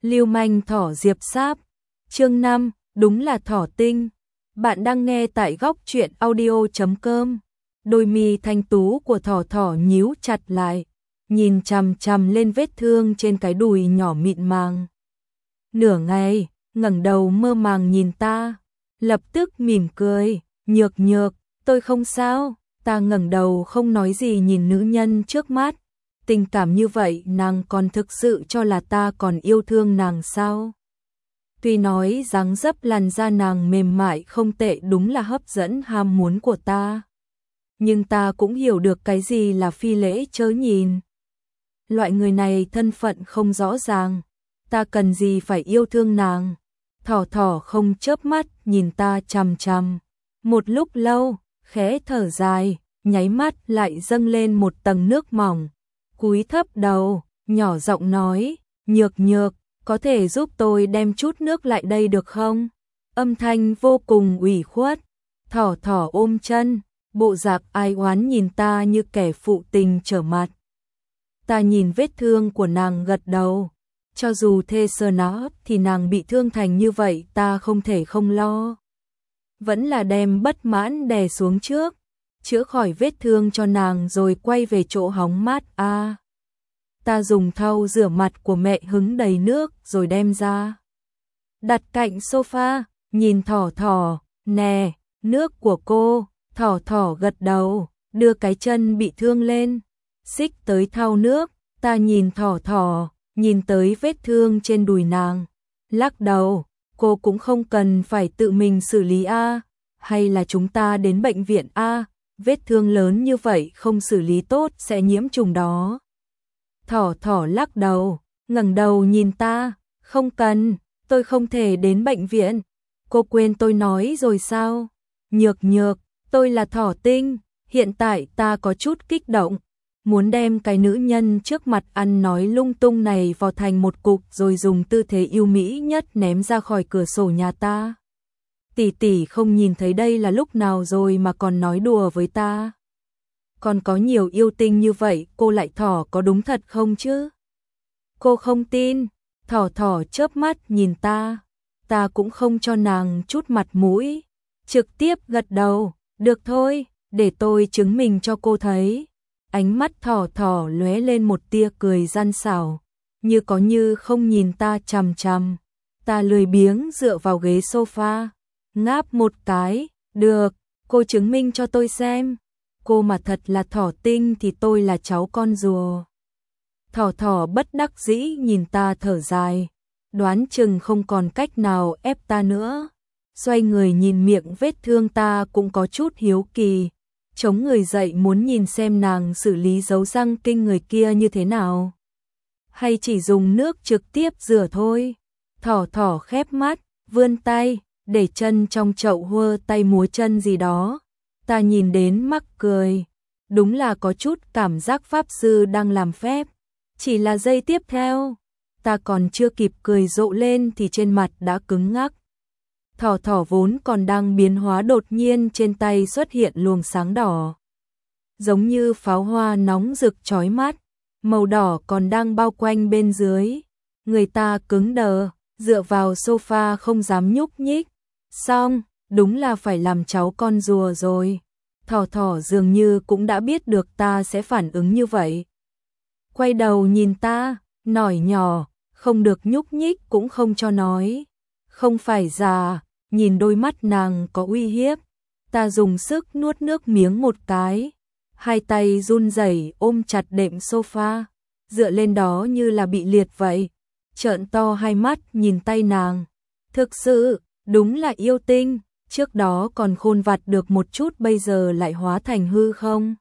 Lưu manh thỏ diệp sáp. Chương 5, đúng là thỏ tinh. Bạn đang nghe tại góc truyện audio.com. Đôi mi thanh tú của thỏ thỏ nhíu chặt lại, nhìn chằm chằm lên vết thương trên cái đùi nhỏ mịn màng. Nửa ngày, ngẩng đầu mơ màng nhìn ta, lập tức mỉm cười, nhược nhược, tôi không sao. Ta ngẩng đầu không nói gì nhìn nữ nhân trước mắt. Tình cảm như vậy nàng còn thực sự cho là ta còn yêu thương nàng sao? Tuy nói dáng dấp làn da nàng mềm mại không tệ, đúng là hấp dẫn ham muốn của ta. Nhưng ta cũng hiểu được cái gì là phi lễ chớ nhìn. Loại người này thân phận không rõ ràng, ta cần gì phải yêu thương nàng. Thỏ thỏ không chớp mắt nhìn ta chằm chằm. Một lúc lâu, khẽ thở dài, nháy mắt lại dâng lên một tầng nước mỏng. Cúi thấp đầu, nhỏ giọng nói, nhược nhược, có thể giúp tôi đem chút nước lại đây được không? Âm thanh vô cùng ủy khuất. Thỏ thỏ ôm chân, bộ dạng ai oán nhìn ta như kẻ phụ tình trở mặt. Ta nhìn vết thương của nàng gật đầu. Cho dù thê sơ nó thì nàng bị thương thành như vậy ta không thể không lo. Vẫn là đem bất mãn đè xuống trước, chữa khỏi vết thương cho nàng rồi quay về chỗ hóng mát. Ta dùng thau rửa mặt của mẹ hứng đầy nước rồi đem ra, đặt cạnh sofa, nhìn thỏ thỏ, nè, nước của cô. Thỏ thỏ gật đầu, đưa cái chân bị thương lên, xích tới thau nước. Ta nhìn thỏ thỏ, nhìn tới vết thương trên đùi nàng, lắc đầu, cô cũng không cần phải tự mình xử lý hay là chúng ta đến bệnh viện vết thương lớn như vậy không xử lý tốt sẽ nhiễm trùng đó. Thỏ thỏ lắc đầu, ngẩng đầu nhìn ta, không cần, tôi không thể đến bệnh viện. Cô quên tôi nói rồi sao? Nhược nhược, tôi là thỏ tinh. Hiện tại ta có chút kích động, muốn đem cái nữ nhân trước mặt ăn nói lung tung này vào thành một cục rồi dùng tư thế yêu mỹ nhất ném ra khỏi cửa sổ nhà ta. Tỷ tỷ không nhìn thấy đây là lúc nào rồi mà còn nói đùa với ta. Còn có nhiều yêu tinh như vậy, cô lại thỏ có đúng thật không chứ? Cô không tin. Thỏ thỏ chớp mắt nhìn ta. Ta cũng không cho nàng chút mặt mũi, trực tiếp gật đầu, được thôi, để tôi chứng minh cho cô thấy. Ánh mắt thỏ thỏ lóe lên một tia cười gian xảo, như có như không nhìn ta chằm chằm. Ta lười biếng dựa vào ghế sofa, ngáp một cái, được, cô chứng minh cho tôi xem. Cô mà thật là thỏ tinh thì tôi là cháu con rùa. Thỏ thỏ bất đắc dĩ nhìn ta thở dài, đoán chừng không còn cách nào ép ta nữa. Xoay người nhìn miệng vết thương ta cũng có chút hiếu kỳ, chống người dậy muốn nhìn xem nàng xử lý dấu răng kinh người kia như thế nào. Hay chỉ dùng nước trực tiếp rửa thôi. Thỏ thỏ khép mắt, vươn tay, để chân trong chậu hơ tay múa chân gì đó. Ta nhìn đến mắc cười, đúng là có chút cảm giác pháp sư đang làm phép. Chỉ là giây tiếp theo, ta còn chưa kịp cười rộ lên thì trên mặt đã cứng ngắc. Thỏ thỏ vốn còn đang biến hóa đột nhiên trên tay xuất hiện luồng sáng đỏ, giống như pháo hoa nóng rực chói mắt, màu đỏ còn đang bao quanh bên dưới. Người ta cứng đờ, dựa vào sofa không dám nhúc nhích. Xong, đúng là phải làm cháu con rùa rồi. Thỏ thỏ dường như cũng đã biết được ta sẽ phản ứng như vậy. Quay đầu nhìn ta, nhỏi nhỏ, không được nhúc nhích cũng không cho nói. Không phải già, nhìn đôi mắt nàng có uy hiếp. Ta dùng sức nuốt nước miếng một cái, hai tay run rẩy ôm chặt đệm sofa, dựa lên đó như là bị liệt vậy. Trợn to hai mắt nhìn tay nàng. Thực sự, đúng là yêu tinh, trước đó còn khôn vặt được một chút bây giờ lại hóa thành hư không.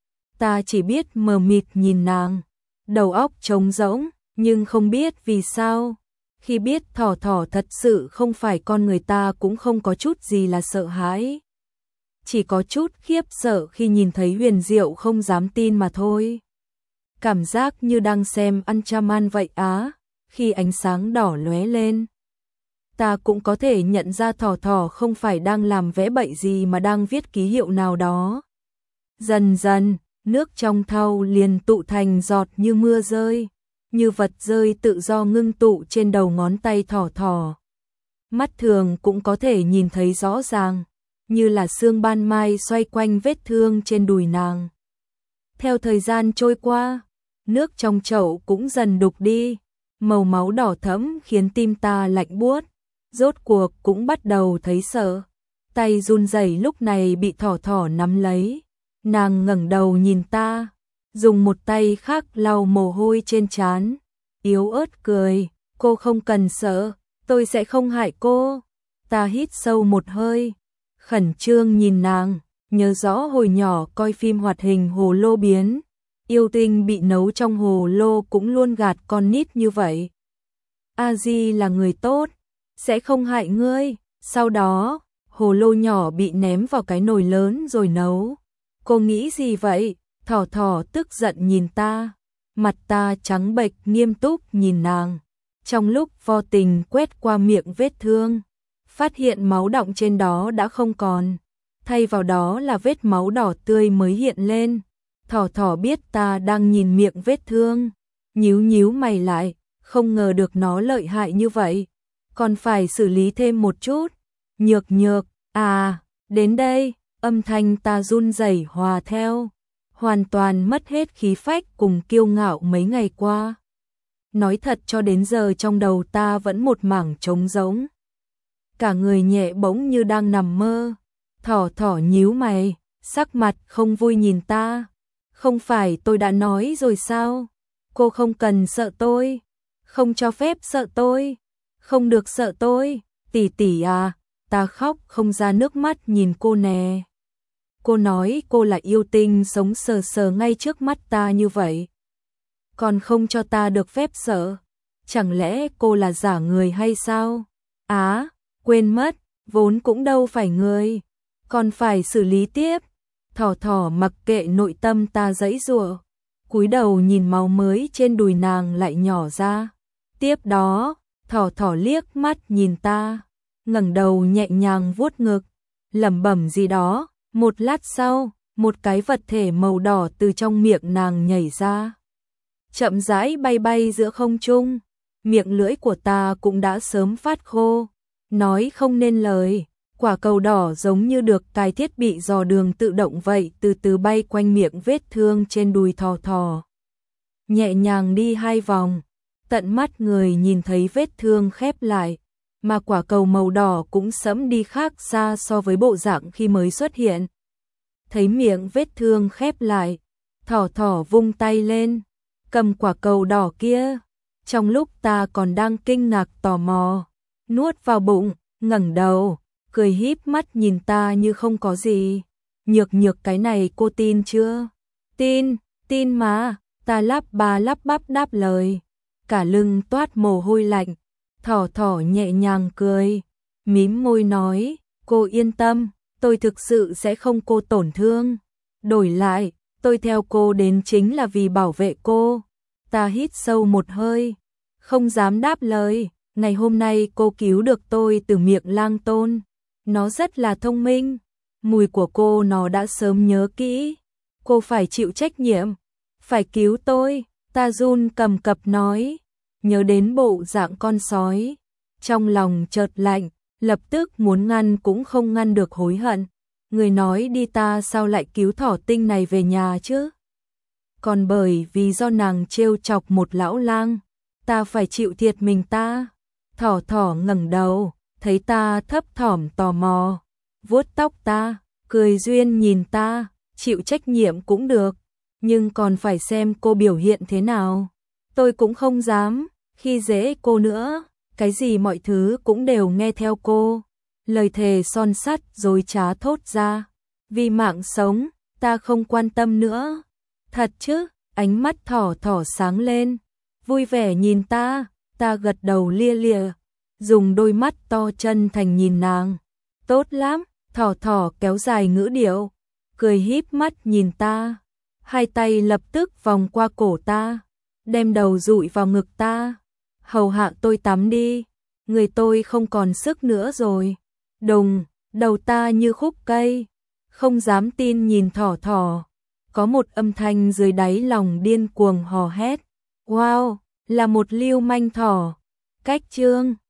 Ta chỉ biết mờ mịt nhìn nàng, đầu óc trống rỗng, nhưng không biết vì sao. Khi biết thỏ thỏ thật sự không phải con người ta cũng không có chút gì là sợ hãi. Chỉ có chút khiếp sợ khi nhìn thấy huyền diệu không dám tin mà thôi. Cảm giác như đang xem Ultraman vậy khi ánh sáng đỏ lóe lên. Ta cũng có thể nhận ra thỏ thỏ không phải đang làm vẽ bậy gì mà đang viết ký hiệu nào đó. Dần dần, nước trong thau liền tụ thành giọt như mưa rơi. như vật rơi tự do ngưng tụ trên đầu ngón tay thỏ thỏ. Mắt thường cũng có thể nhìn thấy rõ ràng, như là sương ban mai xoay quanh vết thương trên đùi nàng. Theo thời gian trôi qua, nước trong chậu cũng dần đục đi, màu máu đỏ thẫm khiến tim ta lạnh buốt, rốt cuộc cũng bắt đầu thấy sợ. Tay run rẩy lúc này bị thỏ thỏ nắm lấy, nàng ngẩng đầu nhìn ta, dùng một tay khác lau mồ hôi trên trán, yếu ớt cười, cô không cần sợ, tôi sẽ không hại cô. Ta hít sâu một hơi, khẩn trương nhìn nàng, nhớ rõ hồi nhỏ coi phim hoạt hình hồ lô biến, yêu tinh bị nấu trong hồ lô cũng luôn gạt con nít như vậy. A Di là người tốt, sẽ không hại ngươi. Sau đó, hồ lô nhỏ bị ném vào cái nồi lớn rồi nấu. Cô nghĩ gì vậy? Thỏ thỏ tức giận nhìn ta, mặt ta trắng bệch nghiêm túc nhìn nàng. Trong lúc vô tình quét qua miệng vết thương, phát hiện máu đọng trên đó đã không còn, thay vào đó là vết máu đỏ tươi mới hiện lên. Thỏ thỏ biết ta đang nhìn miệng vết thương, nhíu nhíu mày lại, không ngờ được nó lợi hại như vậy, còn phải xử lý thêm một chút. Nhược nhược, à, đến đây, âm thanh ta run rẩy hòa theo, hoàn toàn mất hết khí phách cùng kiêu ngạo mấy ngày qua. Nói thật cho đến giờ trong đầu ta vẫn một mảng trống rỗng. Cả người nhẹ bỗng như đang nằm mơ. Thỏ thỏ nhíu mày, sắc mặt không vui nhìn ta. Không phải tôi đã nói rồi sao? Cô không cần sợ tôi, không cho phép sợ tôi, không được sợ tôi, tỷ tỷ à, ta khóc không ra nước mắt nhìn cô nè. Cô nói cô là yêu tinh sống sờ sờ ngay trước mắt ta như vậy, còn không cho ta được phép sợ, chẳng lẽ cô là giả người hay sao? Á, quên mất, vốn cũng đâu phải người, còn phải xử lý tiếp. Thỏ thỏ mặc kệ nội tâm ta giãy giụa, cúi đầu nhìn máu mới trên đùi nàng lại nhỏ ra. Tiếp đó, thỏ thỏ liếc mắt nhìn ta, ngẩng đầu nhẹ nhàng vuốt ngực, lẩm bẩm gì đó. Một lát sau, một cái vật thể màu đỏ từ trong miệng nàng nhảy ra, chậm rãi bay bay giữa không trung. Miệng lưỡi của ta cũng đã sớm phát khô, nói không nên lời. Quả cầu đỏ giống như được cài thiết bị dò đường tự động vậy, từ từ bay quanh miệng vết thương trên đùi thỏ thỏ, nhẹ nhàng đi 2 vòng, tận mắt người nhìn thấy vết thương khép lại, mà quả cầu màu đỏ cũng sẫm đi khác xa so với bộ dạng khi mới xuất hiện. Thấy miệng vết thương khép lại, thỏ thỏ vung tay lên, cầm quả cầu đỏ kia. Trong lúc ta còn đang kinh ngạc tò mò, nuốt vào bụng, ngẩng đầu, cười híp mắt nhìn ta như không có gì. Nhược nhược, cái này cô tin chưa? Tin, tin mà, ta lắp ba lắp bắp đáp lời, cả lưng toát mồ hôi lạnh. Thỏ thỏ nhẹ nhàng cười, mím môi nói, cô yên tâm, tôi thực sự sẽ không cô tổn thương. Đổi lại, tôi theo cô đến chính là vì bảo vệ cô. Ta hít sâu một hơi, không dám đáp lời. Ngày hôm nay cô cứu được tôi từ miệng lang tôn. Nó rất là thông minh, mùi của cô nó đã sớm nhớ kỹ. Cô phải chịu trách nhiệm, phải cứu tôi. Ta run cầm cập nói, nhớ đến bộ dạng con sói, trong lòng chợt lạnh, lập tức muốn ngăn cũng không ngăn được hối hận. Người nói đi, ta sao lại cứu thỏ tinh này về nhà chứ? Còn bởi vì do nàng trêu chọc một lão lang, ta phải chịu thiệt mình ta. Thỏ thỏ ngẩng đầu, thấy ta thấp thỏm tò mò, vuốt tóc ta, cười duyên nhìn ta, chịu trách nhiệm cũng được, nhưng còn phải xem cô biểu hiện thế nào. Tôi cũng không dám khi dễ cô nữa, cái gì mọi thứ cũng đều nghe theo cô. Lời thề son sắt dối trá thốt ra, vì mạng sống, ta không quan tâm nữa. Thật chứ? Ánh mắt thỏ thỏ sáng lên, vui vẻ nhìn ta. Ta gật đầu lia lịa, dùng đôi mắt to chân thành nhìn nàng. Tốt lắm, thỏ thỏ kéo dài ngữ điệu, cười híp mắt nhìn ta, hai tay lập tức vòng qua cổ ta, đem đầu dụi vào ngực ta. Hầu hạ tôi tắm đi, người tôi không còn sức nữa rồi. Đùng, đầu ta như khúc cây, không dám tin nhìn thỏ thỏ. Có một âm thanh dưới đáy lòng điên cuồng hò hét. Wow! là một lưu manh thỏ. Cách chương